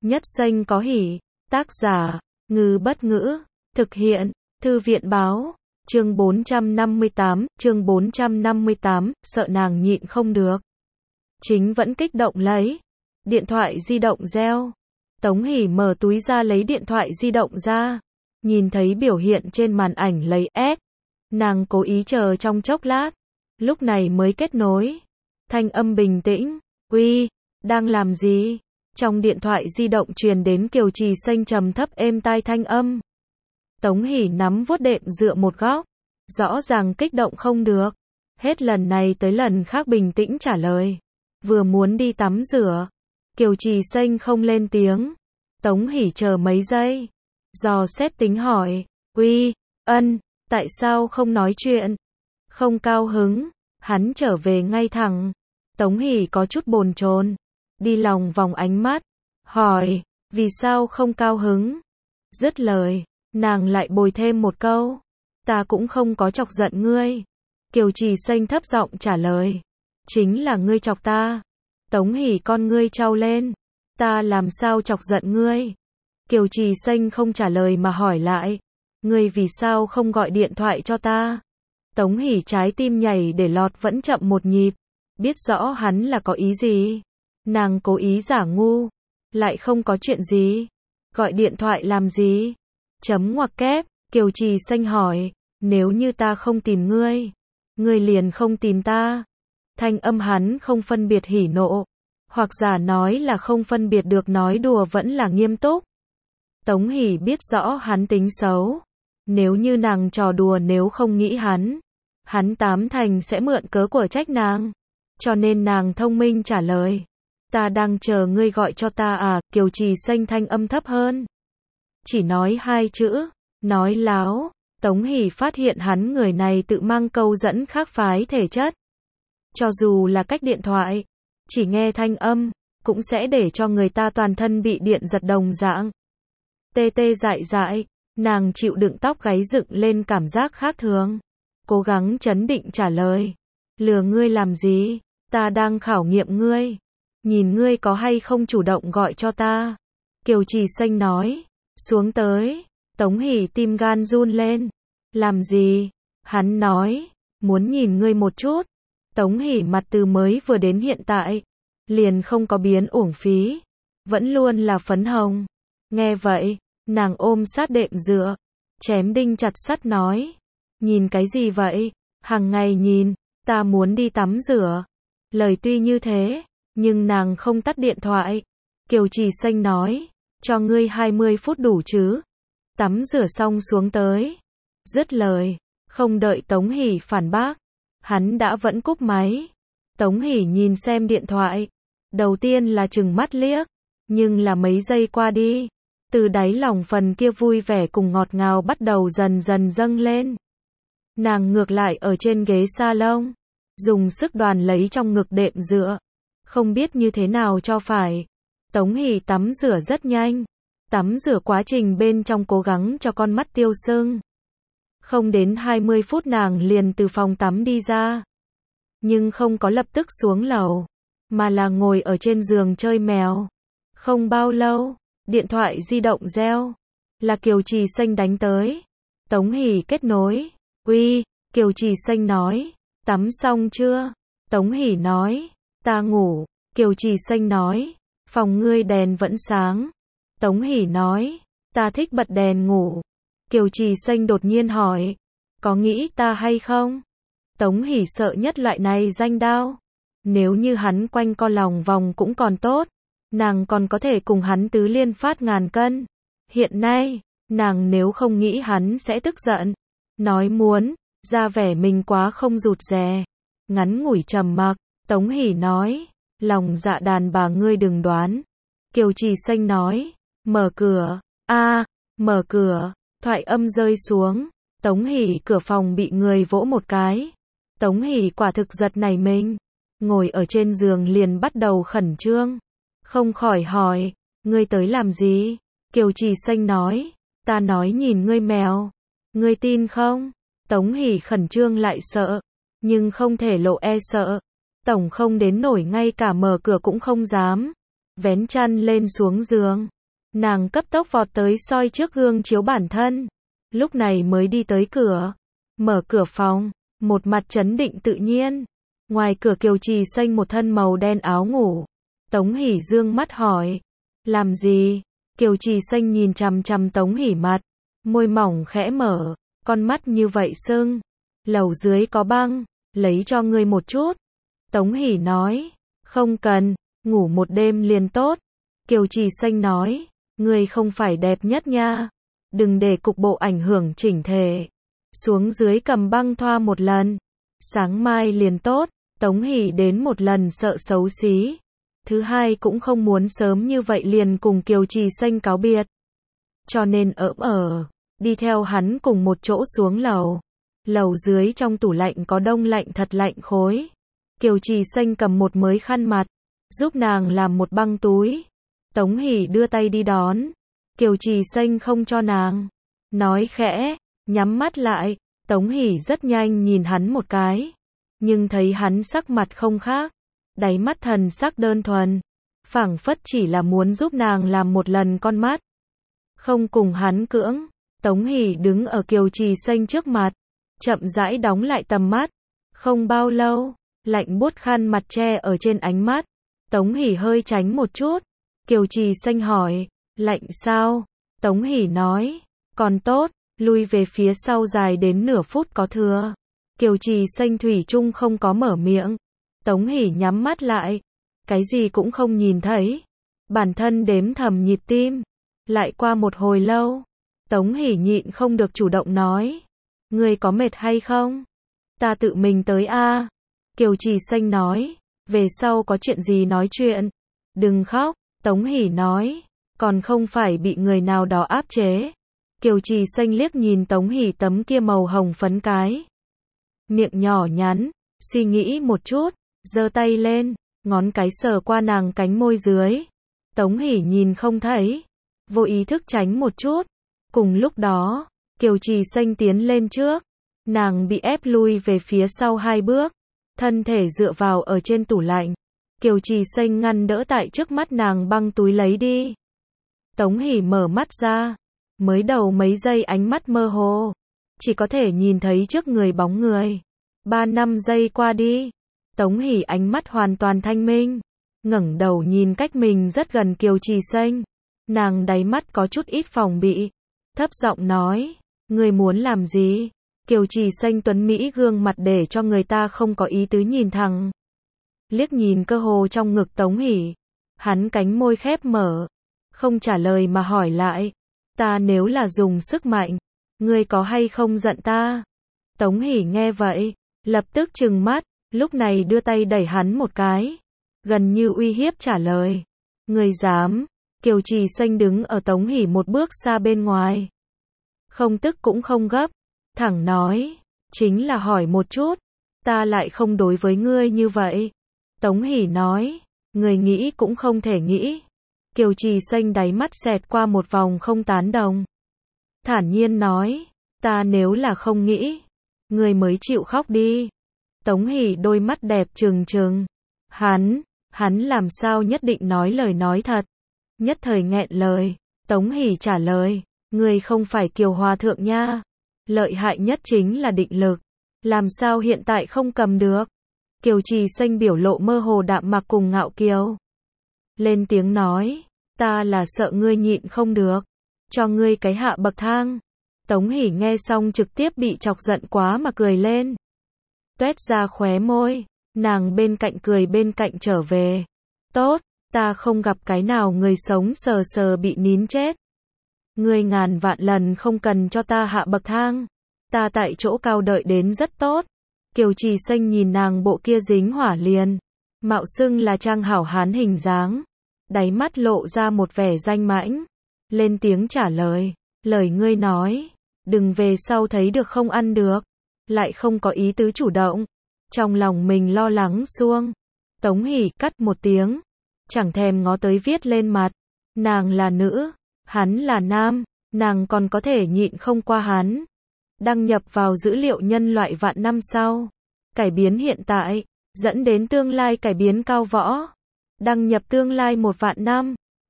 Nhất xanh có hỉ. Tác giả, Ngư Bất Ngữ. Thực hiện, Thư viện Báo. Chương 458, sợ nàng nhịn không được. Chính vẫn kích động lấy. Điện thoại di động reo. Tống Hỷ mở túi ra lấy điện thoại di động ra. Nhìn thấy biểu hiện trên màn ảnh lấy S. Nàng cố ý chờ trong chốc lát. Lúc này mới kết nối. Thanh âm bình tĩnh. Uy, đang làm gì? Trong điện thoại di động truyền đến Kiều Trì Xanh trầm thấp êm tai thanh âm. Tống Hỷ nắm vuốt đệm dựa một góc. Rõ ràng kích động không được. Hết lần này tới lần khác bình tĩnh trả lời. Vừa muốn đi tắm rửa. Kiều Trì Xanh không lên tiếng. Tống Hỷ chờ mấy giây. Dò xét tính hỏi. Uy, Ân, tại sao không nói chuyện? Không cao hứng. Hắn trở về ngay thẳng. Tống Hỷ có chút bồn chồn. Đi lòng vòng ánh mắt. Hỏi, vì sao không cao hứng? Dứt lời, nàng lại bồi thêm một câu. Ta cũng không có chọc giận ngươi. Kiều Trì Xanh thấp giọng trả lời. Chính là ngươi chọc ta. Tống Hỷ con ngươi trao lên. Ta làm sao chọc giận ngươi? Kiều Trì Xanh không trả lời mà hỏi lại. Ngươi vì sao không gọi điện thoại cho ta? Tống Hỷ trái tim nhảy để lọt vẫn chậm một nhịp. Biết rõ hắn là có ý gì. Nàng cố ý giả ngu. Lại không có chuyện gì. Gọi điện thoại làm gì? Chấm ngoặc kép. Kiều Trì Xanh hỏi. Nếu như ta không tìm ngươi. Ngươi liền không tìm ta. Thanh âm hắn không phân biệt hỉ nộ. Hoặc giả nói là không phân biệt được nói đùa vẫn là nghiêm túc. Tống Hỷ biết rõ hắn tính xấu. Nếu như nàng trò đùa nếu không nghĩ hắn tám thành sẽ mượn cớ của trách nàng. Cho nên nàng thông minh trả lời. Ta đang chờ ngươi gọi cho ta à? Kiều Trì Xanh thanh âm thấp hơn. Chỉ nói hai chữ. Nói láo. Tống Hỷ phát hiện hắn người này tự mang câu dẫn khác phái thể chất. Cho dù là cách điện thoại. Chỉ nghe thanh âm. Cũng sẽ để cho người ta toàn thân bị điện giật đồng dạng. Tê tê dại dại. Nàng chịu đựng tóc gáy dựng lên cảm giác khác thường. Cố gắng trấn định trả lời. Lừa ngươi làm gì? Ta đang khảo nghiệm ngươi. Nhìn ngươi có hay không chủ động gọi cho ta. Kiều Trì Xanh nói. Xuống tới. Tống Hỷ tim gan run lên. Làm gì? Hắn nói. Muốn nhìn ngươi một chút. Tống Hỷ mặt từ mới vừa đến hiện tại. Liền không có biến uổng phí. Vẫn luôn là phấn hồng. Nghe vậy. Nàng ôm sát đệm dựa. Chém đinh chặt sắt nói. Nhìn cái gì vậy? Hàng ngày nhìn. Ta muốn đi tắm rửa. Lời tuy như thế. Nhưng nàng không tắt điện thoại. Kiều Trì Xanh nói. Cho ngươi 20 phút đủ chứ? Tắm rửa xong xuống tới. Dứt lời. Không đợi Tống Hỷ phản bác. Hắn đã vẫn cúp máy. Tống Hỷ nhìn xem điện thoại. Đầu tiên là trừng mắt liếc. Nhưng là mấy giây qua đi. Từ đáy lòng phần kia vui vẻ cùng ngọt ngào bắt đầu dần dần dâng lên. Nàng ngược lại ở trên ghế salon. Dùng sức đoàn lấy trong ngực đệm dựa. Không biết như thế nào cho phải. Tống Hỷ tắm rửa rất nhanh. Tắm rửa quá trình bên trong cố gắng cho con mắt tiêu sưng. Không đến 20 phút nàng liền từ phòng tắm đi ra. Nhưng không có lập tức xuống lầu. Mà là ngồi ở trên giường chơi mèo. Không bao lâu. Điện thoại di động reo. Là Kiều Trì Xanh đánh tới. Tống Hỷ kết nối. Uy, Kiều Trì Xanh nói. Tắm xong chưa? Tống Hỷ nói. Ta ngủ. Kiều Trì Xanh nói. Phòng ngươi đèn vẫn sáng. Tống Hỷ nói. Ta thích bật đèn ngủ. Kiều Trì Xanh đột nhiên hỏi. Có nghĩ ta hay không? Tống Hỷ sợ nhất loại này danh đao. Nếu như hắn quanh co lòng vòng cũng còn tốt. Nàng còn có thể cùng hắn tứ liên phát ngàn cân. Hiện nay, nàng nếu không nghĩ hắn sẽ tức giận. Nói muốn, ra vẻ mình quá không rụt rè. Ngắn ngủi trầm mặc, Tống Hỷ nói. Lòng dạ đàn bà ngươi đừng đoán. Kiều Trì Xanh nói. Mở cửa. Mở cửa. Thoại âm rơi xuống. Tống Hỷ cửa phòng bị người vỗ một cái. Tống Hỷ quả thực giật nảy mình. Ngồi ở trên giường liền bắt đầu khẩn trương. Không khỏi hỏi. Ngươi tới làm gì? Kiều Trì Xanh nói. Ta nói nhìn ngươi mèo. Ngươi tin không? Tống Hỷ khẩn trương lại sợ. Nhưng không thể lộ e sợ. Tổng không đến nổi ngay cả mở cửa cũng không dám. Vén chăn lên xuống giường. Nàng cấp tốc vọt tới soi trước gương chiếu bản thân. Lúc này mới đi tới cửa. Mở cửa phòng. Một mặt trấn định tự nhiên. Ngoài cửa Kiều Trì Xanh một thân màu đen áo ngủ. Tống Hỷ dương mắt hỏi. Làm gì? Kiều Trì Xanh nhìn chằm chằm Tống Hỷ mặt. Môi mỏng khẽ mở. Con mắt như vậy sưng. Lầu dưới có băng. Lấy cho ngươi một chút. Tống Hỷ nói. Không cần. Ngủ một đêm liền tốt. Kiều Trì Xanh nói. Ngươi không phải đẹp nhất nha. Đừng để cục bộ ảnh hưởng chỉnh thể. Xuống dưới cầm băng thoa một lần. Sáng mai liền tốt. Tống Hỷ đến một lần sợ xấu xí. Thứ hai cũng không muốn sớm như vậy liền cùng Kiều Trì Xanh cáo biệt. Cho nên đi theo hắn cùng một chỗ xuống lầu. Lầu dưới trong tủ lạnh có đông lạnh thật lạnh khối. Kiều Trì Xanh cầm một mới khăn mặt. Giúp nàng làm một băng túi. Tống Hỷ đưa tay đi đón. Kiều Trì Xanh không cho nàng. Nói khẽ, nhắm mắt lại. Tống Hỷ rất nhanh nhìn hắn một cái. Nhưng thấy hắn sắc mặt không khác. Đáy mắt thần sắc đơn thuần. Phảng phất chỉ là muốn giúp nàng làm một lần con mắt. Không cùng hắn cưỡng. Tống Hỷ đứng ở Kiều Trì Xanh trước mặt. Chậm rãi đóng lại tầm mắt. Không bao lâu, lạnh buốt khăn mặt che ở trên ánh mắt. Tống Hỷ hơi tránh một chút. Kiều Trì Xanh hỏi, lạnh sao? Tống Hỷ nói, còn tốt, lui về phía sau dài đến nửa phút có thừa. Kiều Trì Xanh thủy chung không có mở miệng. Tống Hỷ nhắm mắt lại, cái gì cũng không nhìn thấy. Bản thân đếm thầm nhịp tim. Lại qua một hồi lâu, Tống Hỷ nhịn không được chủ động nói, ngươi có mệt hay không? Ta tự mình tới a. Kiều Trì Xanh nói, về sau có chuyện gì nói chuyện. Đừng khóc. Tống Hỷ nói, còn không phải bị người nào đó áp chế. Kiều Trì Xanh liếc nhìn Tống Hỷ tấm kia màu hồng phấn cái miệng nhỏ nhắn, suy nghĩ một chút, giơ tay lên, ngón cái sờ qua nàng cánh môi dưới. Tống Hỷ nhìn không thấy, vô ý thức tránh một chút. Cùng lúc đó, Kiều Trì Xanh tiến lên trước, nàng bị ép lui về phía sau 2 bước, thân thể dựa vào ở trên tủ lạnh. Kiều Trì Xanh ngăn đỡ tại trước mắt nàng băng túi lấy đi. Tống Hỷ mở mắt ra, mới đầu mấy giây ánh mắt mơ hồ, chỉ có thể nhìn thấy trước người bóng người. 3-5 giây qua đi, Tống Hỷ ánh mắt hoàn toàn thanh minh, ngẩng đầu nhìn cách mình rất gần Kiều Trì Xanh. Nàng đáy mắt có chút ít phòng bị, thấp giọng nói, ngươi muốn làm gì? Kiều Trì Xanh tuấn mỹ gương mặt để cho người ta không có ý tứ nhìn thẳng. Liếc nhìn cơ hồ trong ngực Tống Hỷ, hắn cánh môi khép mở, không trả lời mà hỏi lại, ta nếu là dùng sức mạnh, ngươi có hay không giận ta? Tống Hỷ nghe vậy, lập tức trừng mắt, lúc này đưa tay đẩy hắn một cái, gần như uy hiếp trả lời, ngươi dám? Kiều Trì Xanh đứng ở Tống Hỷ một bước xa bên ngoài, không tức cũng không gấp, thẳng nói, chính là hỏi một chút, ta lại không đối với ngươi như vậy. Tống Hỷ nói, người nghĩ cũng không thể nghĩ. Kiều Trì Xanh đáy mắt xẹt qua một vòng không tán đồng. Thản nhiên nói, ta nếu là không nghĩ, người mới chịu khóc đi. Tống Hỷ đôi mắt đẹp trừng trừng. Hắn làm sao nhất định nói lời nói thật. Nhất thời nghẹn lời. Tống Hỷ trả lời, người không phải Kiều Hòa Thượng nha. Lợi hại nhất chính là định lực. Làm sao hiện tại không cầm được? Kiều Trì Xanh biểu lộ mơ hồ đạm mạc cùng ngạo kiều. Lên tiếng nói, ta là sợ ngươi nhịn không được, cho ngươi cái hạ bậc thang. Tống Hỷ nghe xong trực tiếp bị chọc giận quá mà cười lên. Tuét ra khóe môi, nàng bên cạnh cười bên cạnh trở về. Tốt, ta không gặp cái nào người sống sờ sờ bị nín chết. Ngươi ngàn vạn lần không cần cho ta hạ bậc thang. Ta tại chỗ cao đợi đến rất tốt. Kiều Trì Xanh nhìn nàng bộ kia dính hỏa liền, mạo xưng là trang hảo hán hình dáng, đáy mắt lộ ra một vẻ danh mãnh, lên tiếng trả lời, lời ngươi nói, đừng về sau thấy được không ăn được, lại không có ý tứ chủ động, trong lòng mình lo lắng xuông. Tống Hỷ cắt một tiếng, chẳng thèm ngó tới viết lên mặt, nàng là nữ, hắn là nam, nàng còn có thể nhịn không qua hắn. Đăng nhập vào dữ liệu nhân loại vạn năm sau. Cải biến hiện tại, dẫn đến tương lai cải biến cao võ. Đăng nhập tương lai 1 vạn năm.